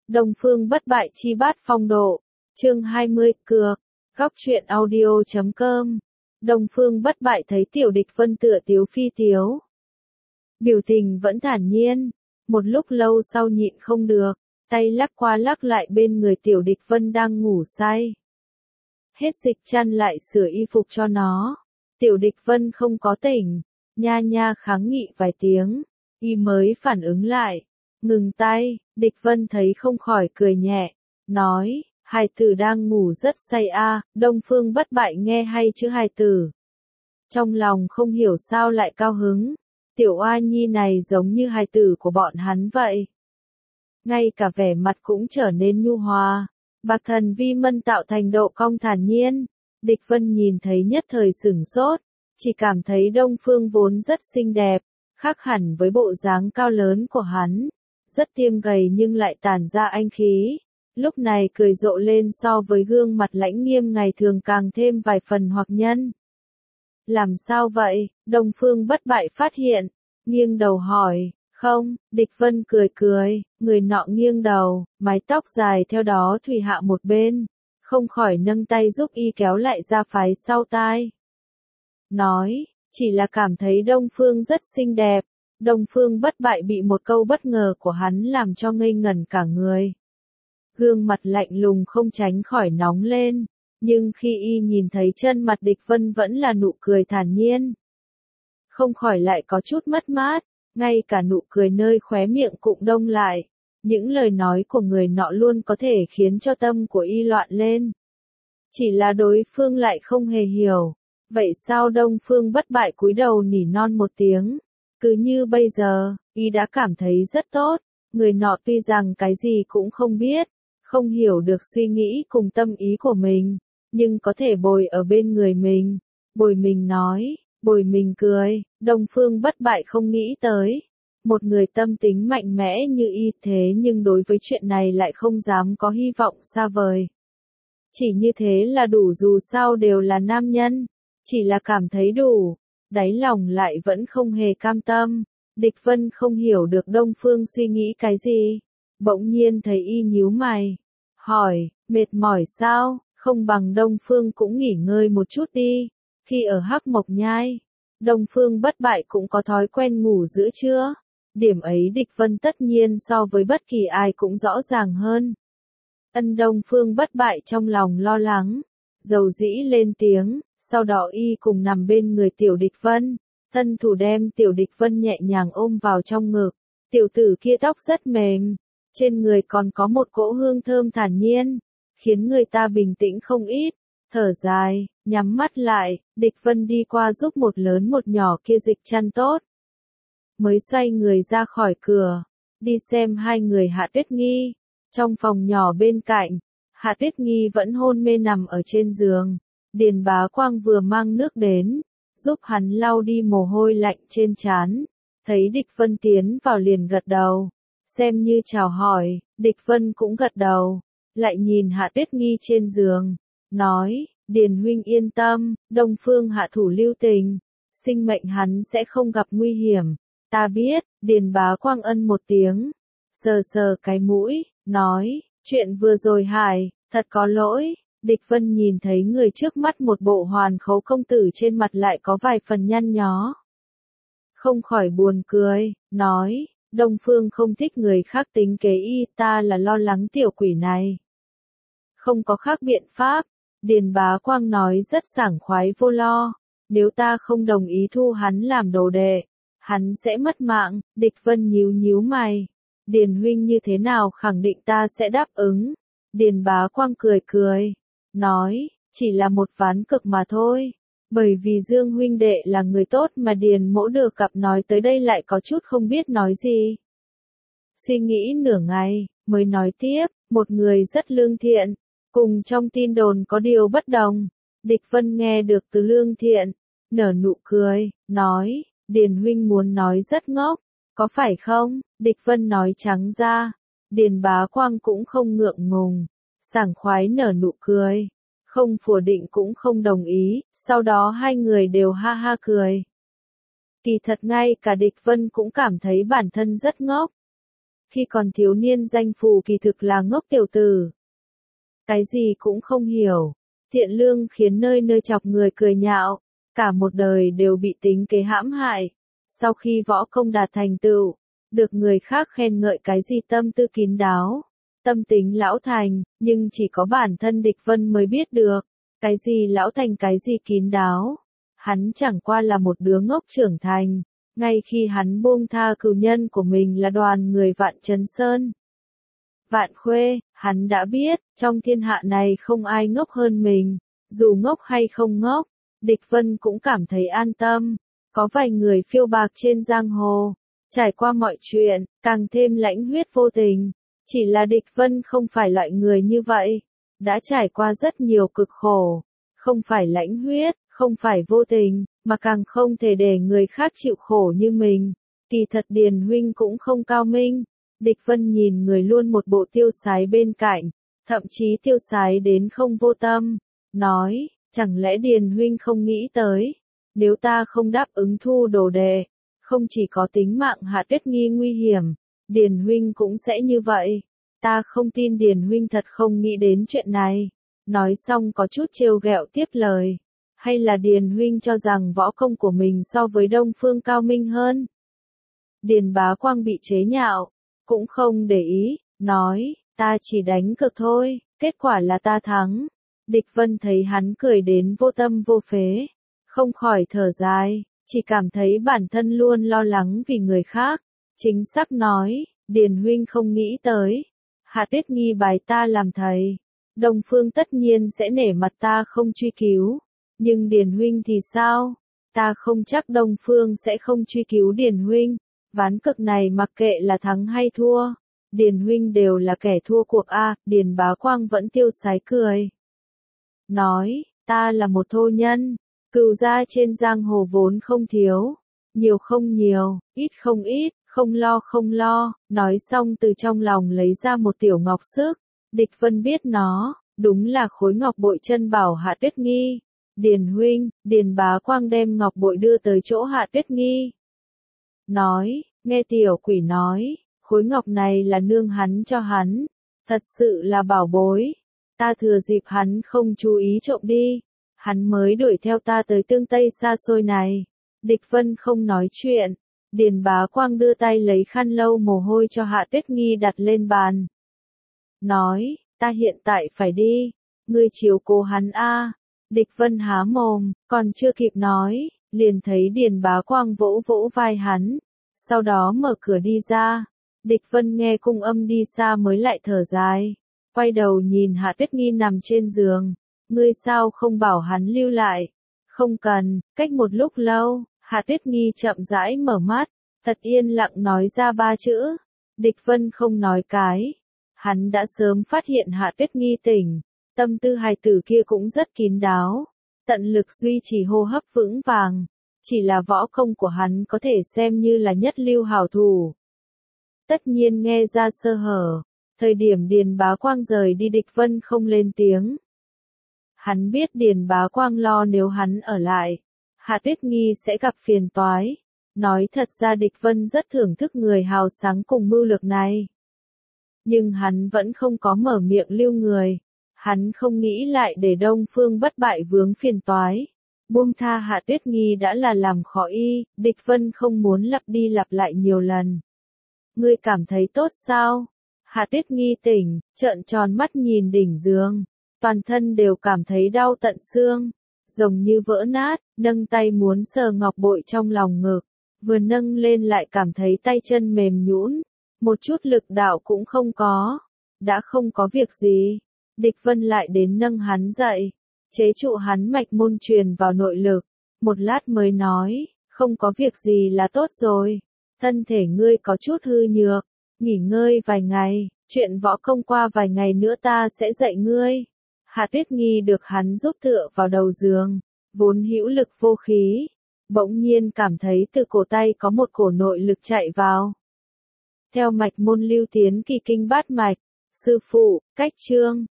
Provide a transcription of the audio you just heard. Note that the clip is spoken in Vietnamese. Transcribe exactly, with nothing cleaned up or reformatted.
Đông Phương Bất Bại chi bát phong độ. Chương hai mươi, cược. Góc truyện audio chấm com. Đông Phương Bất Bại thấy Tiểu Địch Vân tựa tiếu phi tiếu. Biểu tình vẫn thản nhiên. Một lúc lâu sau nhịn không được, tay lắc qua lắc lại bên người Tiểu Địch Vân đang ngủ say. Hết dịch chăn lại sửa y phục cho nó. Tiểu Địch Vân không có tỉnh, nha nha kháng nghị vài tiếng, y mới phản ứng lại. Ngừng tay, Địch Vân thấy không khỏi cười nhẹ, nói, hài tử đang ngủ rất say a. Đông Phương Bất Bại nghe hay chứ hài tử. Trong lòng không hiểu sao lại cao hứng, tiểu oa nhi này giống như hài tử của bọn hắn vậy. Ngay cả vẻ mặt cũng trở nên nhu hòa, bạc thần vi mân tạo thành độ cong thản nhiên. Địch Vân nhìn thấy nhất thời sửng sốt, chỉ cảm thấy Đông Phương vốn rất xinh đẹp, khác hẳn với bộ dáng cao lớn của hắn. Rất tiêm gầy nhưng lại tản ra anh khí, lúc này cười rộ lên so với gương mặt lãnh nghiêm ngày thường càng thêm vài phần hoặc nhân. Làm sao vậy? Đông Phương Bất Bại phát hiện, nghiêng đầu hỏi. Không, Địch Vân cười cười, người nọ nghiêng đầu, mái tóc dài theo đó thùy hạ một bên, không khỏi nâng tay giúp y kéo lại ra phái sau tai. Nói, chỉ là cảm thấy Đông Phương rất xinh đẹp. Đông Phương Bất Bại bị một câu bất ngờ của hắn làm cho ngây ngẩn cả người. Gương mặt lạnh lùng không tránh khỏi nóng lên, nhưng khi y nhìn thấy chân mặt Địch Vân vẫn là nụ cười thản nhiên. Không khỏi lại có chút mất mát, ngay cả nụ cười nơi khóe miệng cũng đông lại. Những lời nói của người nọ luôn có thể khiến cho tâm của y loạn lên. Chỉ là đối phương lại không hề hiểu. Vậy sao Đông Phương Bất Bại cúi đầu nỉ non một tiếng? Cứ như bây giờ, y đã cảm thấy rất tốt. Người nọ tuy rằng cái gì cũng không biết, không hiểu được suy nghĩ cùng tâm ý của mình, nhưng có thể bồi ở bên người mình, bồi mình nói, bồi mình cười. Đông Phương Bất Bại không nghĩ tới, một người tâm tính mạnh mẽ như y thế nhưng đối với chuyện này lại không dám có hy vọng xa vời. Chỉ như thế là đủ, dù sao đều là nam nhân, chỉ là cảm thấy đủ, đáy lòng lại vẫn không hề cam tâm. Địch Vân không hiểu được Đông Phương suy nghĩ cái gì, bỗng nhiên thấy y nhíu mày, hỏi, mệt mỏi sao, không bằng Đông Phương cũng nghỉ ngơi một chút đi. Khi ở Hắc Mộc Nhai, Đông Phương Bất Bại cũng có thói quen ngủ giữa trưa, điểm ấy Địch Vân tất nhiên so với bất kỳ ai cũng rõ ràng hơn. Ân Đông Phương Bất Bại trong lòng lo lắng, dầu dĩ lên tiếng, sau đó y cùng nằm bên người Tiểu Địch Vân, thân thủ đem Tiểu Địch Vân nhẹ nhàng ôm vào trong ngực. Tiểu tử kia tóc rất mềm, trên người còn có một cỗ hương thơm thản nhiên, khiến người ta bình tĩnh không ít. Thở dài, nhắm mắt lại, Địch Vân đi qua giúp một lớn một nhỏ kia dịch chăn tốt. Mới xoay người ra khỏi cửa, đi xem hai người Hạ Tuyết Nghi. Trong phòng nhỏ bên cạnh, Hạ Tuyết Nghi vẫn hôn mê nằm ở trên giường. Điền Bá Quang vừa mang nước đến, giúp hắn lau đi mồ hôi lạnh trên trán. Thấy Địch Vân tiến vào liền gật đầu, xem như chào hỏi. Địch Vân cũng gật đầu, lại nhìn Hạ Tuyết Nghi trên giường, nói, Điền huynh yên tâm, Đông Phương hạ thủ lưu tình, sinh mệnh hắn sẽ không gặp nguy hiểm. Ta biết. Điền Bá Quang ân một tiếng, sờ sờ cái mũi, nói, chuyện vừa rồi hài, thật có lỗi. Địch Vân nhìn thấy người trước mắt một bộ hoàn khấu công tử trên mặt lại có vài phần nhăn nhó, không khỏi buồn cười, nói, Đông Phương không thích người khác tính kế y, ta là lo lắng tiểu quỷ này. Không có khác biện pháp. Điền Bá Quang nói rất sảng khoái vô lo, nếu ta không đồng ý thu hắn làm đồ đệ, hắn sẽ mất mạng. Địch Vân nhíu nhíu mày, Điền huynh như thế nào khẳng định ta sẽ đáp ứng? Điền Bá Quang cười cười, nói, chỉ là một ván cực mà thôi, bởi vì Dương huynh đệ là người tốt mà Điền mỗ được gặp nói tới đây lại có chút không biết nói gì. Suy nghĩ nửa ngày, mới nói tiếp, một người rất lương thiện, cùng trong tin đồn có điều bất đồng. Địch Vân nghe được từ lương thiện, nở nụ cười, nói, Điền huynh muốn nói rất ngốc, có phải không? Địch Vân nói trắng ra. Điền Bá Quang cũng không ngượng ngùng, sảng khoái nở nụ cười, không phủ định cũng không đồng ý, sau đó hai người đều ha ha cười. Kỳ thật ngay cả Địch Vân cũng cảm thấy bản thân rất ngốc. Khi còn thiếu niên danh phù kỳ thực là ngốc tiểu tử. Cái gì cũng không hiểu. Thiện lương khiến nơi nơi chọc người cười nhạo. Cả một đời đều bị tính kế hãm hại. Sau khi võ công đạt thành tựu, được người khác khen ngợi cái gì tâm tư kín đáo, tâm tính lão thành, nhưng chỉ có bản thân Địch Vân mới biết được. Cái gì lão thành cái gì kín đáo. Hắn chẳng qua là một đứa ngốc trưởng thành. Ngay khi hắn buông tha cừu nhân của mình là đoàn người Vạn Chấn Sơn, Vạn Khuê, hắn đã biết, trong thiên hạ này không ai ngốc hơn mình. Dù ngốc hay không ngốc, Địch Vân cũng cảm thấy an tâm. Có vài người phiêu bạc trên giang hồ, trải qua mọi chuyện, càng thêm lãnh huyết vô tình. Chỉ là Địch Vân không phải loại người như vậy. Đã trải qua rất nhiều cực khổ. Không phải lãnh huyết, không phải vô tình, mà càng không thể để người khác chịu khổ như mình. Kỳ thật Điền huynh cũng không cao minh. Địch Vân nhìn người luôn một bộ tiêu sái bên cạnh, thậm chí tiêu sái đến không vô tâm, nói, chẳng lẽ Điền huynh không nghĩ tới, nếu ta không đáp ứng thu đồ đệ, không chỉ có tính mạng Hạ Tuyết Nghi nguy hiểm, Điền huynh cũng sẽ như vậy. Ta không tin Điền huynh thật không nghĩ đến chuyện này. Nói xong có chút trêu ghẹo tiếp lời. Hay là Điền huynh cho rằng võ công của mình so với Đông Phương cao minh hơn? Điền Bá Quang bị chế nhạo, cũng không để ý, nói, ta chỉ đánh cược thôi, kết quả là ta thắng. Địch Vân thấy hắn cười đến vô tâm vô phế, không khỏi thở dài, chỉ cảm thấy bản thân luôn lo lắng vì người khác. Chính xác nói, Điền huynh không nghĩ tới, Hạ Tuyết Nghi bài ta làm thầy, Đông Phương tất nhiên sẽ nể mặt ta không truy cứu. Nhưng Điền huynh thì sao? Ta không chắc Đông Phương sẽ không truy cứu Điền huynh. Ván cược này mặc kệ là thắng hay thua, Điền huynh đều là kẻ thua cuộc a. Điền Bá Quang vẫn tiêu sái cười, nói, ta là một thô nhân, cừu gia trên giang hồ vốn không thiếu, nhiều không nhiều, ít không ít, không lo không lo. Nói xong từ trong lòng lấy ra một tiểu ngọc sức. Địch Vân biết nó, đúng là khối ngọc bội chân bảo Hạ Tuyết Nghi. Điền huynh, Điền Bá Quang đem ngọc bội đưa tới chỗ Hạ Tuyết Nghi. Nói, nghe tiểu quỷ nói, khối ngọc này là nương hắn cho hắn. Thật sự là bảo bối. Ta thừa dịp hắn không chú ý trộm đi. Hắn mới đuổi theo ta tới tương Tây xa xôi này. Địch Vân không nói chuyện. Điền Bá Quang đưa tay lấy khăn lau mồ hôi cho Hạ Tuyết Nghi đặt lên bàn. Nói, ta hiện tại phải đi. Ngươi chiếu cố hắn a. Địch Vân há mồm, còn chưa kịp nói, liền thấy Điền Bá Quang vỗ vỗ vai hắn, sau đó mở cửa đi ra. Địch Vân nghe cung âm đi xa mới lại thở dài, quay đầu nhìn Hạ Tuyết Nghi nằm trên giường, ngươi sao không bảo hắn lưu lại? Không cần. Cách một lúc lâu, Hạ Tuyết Nghi chậm rãi mở mắt, thật yên lặng nói ra ba chữ. Địch Vân không nói cái, hắn đã sớm phát hiện Hạ Tuyết Nghi tỉnh. Tâm tư hài tử kia cũng rất kín đáo, tận lực duy trì hô hấp vững vàng, chỉ là võ công của hắn có thể xem như là nhất lưu hảo thủ. Tất nhiên nghe ra sơ hở, thời điểm Điền Bá Quang rời đi Địch Vân không lên tiếng. Hắn biết Điền Bá Quang lo nếu hắn ở lại, Hạ Tuyết Nghi sẽ gặp phiền toái. Nói thật ra Địch Vân rất thưởng thức người hào sáng cùng mưu lược này. Nhưng hắn vẫn không có mở miệng lưu người. Hắn không nghĩ lại để Đông Phương bất bại vướng phiền toái. Buông tha Hạ Tuyết Nghi đã là làm khó y, Địch Vân không muốn lặp đi lặp lại nhiều lần. Ngươi cảm thấy tốt sao? Hạ Tuyết Nghi tỉnh, trợn tròn mắt nhìn đỉnh giường, toàn thân đều cảm thấy đau tận xương, giống như vỡ nát, nâng tay muốn sờ ngọc bội trong lòng ngực, vừa nâng lên lại cảm thấy tay chân mềm nhũn, một chút lực đạo cũng không có. Đã không có việc gì. Địch Vân lại đến nâng hắn dậy, chế trụ hắn mạch môn truyền vào nội lực, một lát mới nói, không có việc gì là tốt rồi, thân thể ngươi có chút hư nhược, nghỉ ngơi vài ngày, chuyện võ công qua vài ngày nữa ta sẽ dạy ngươi. Hạ Tuyết Nghi được hắn giúp tựa vào đầu giường, vốn hữu lực vô khí, bỗng nhiên cảm thấy từ cổ tay có một cổ nội lực chạy vào. Theo mạch môn lưu tiến kỳ kinh bát mạch, sư phụ, cách chương.